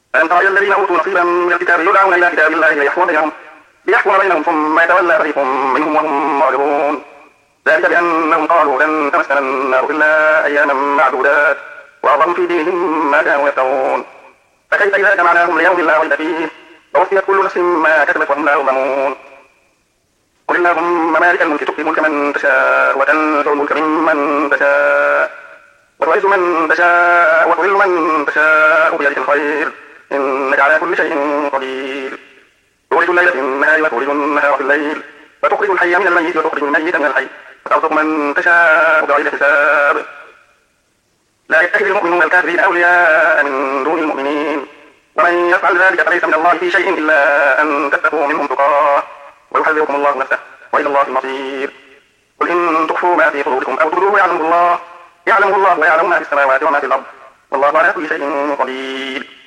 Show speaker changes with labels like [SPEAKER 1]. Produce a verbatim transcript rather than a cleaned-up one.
[SPEAKER 1] ألم تر إلى الذين أوتوا نصيبا من الكتاب يدعون إلى كتاب الله ليحكم بينهم ليحكم بينهم ثم يتولى فريق منهم وهم معرضون. ذلك بأنهم قالوا لن تمسنا النار إلا أياما معدودات وأظلموا في دينهم ما كانوا يفترون. فكيف إذا جمعناهم ليوم لا ريب فيه ووفيت كل نفس ما كسبت وهم لا يظلمون. قل اللهم مالك الملك تؤتي الملك من تشاء وتنزع الملك ممن تشاء وتعز من تشاء وتذل من تشاء بيدك الخير إنك على كل شيء قدير. تولج الليل في النهار وتولج النهار في الليل وتخرج الحي من الميت وتخرج الميت من الحي وترزق من تشاء بغير حساب. لا يتخذ المؤمنون الكافرين أولياء من دون المؤمنين ومن يفعل ذلك فليس من الله في شيء إلا أن تتقوا منهم تقاه ويحذركم الله نفسه وإلى الله المصير. قل إن تخفوا ما في صدوركم أو تبدوه يعلمه الله يعلمه الله ويعلم ما في السماوات وما في الأرض والله على كل شيء قدير.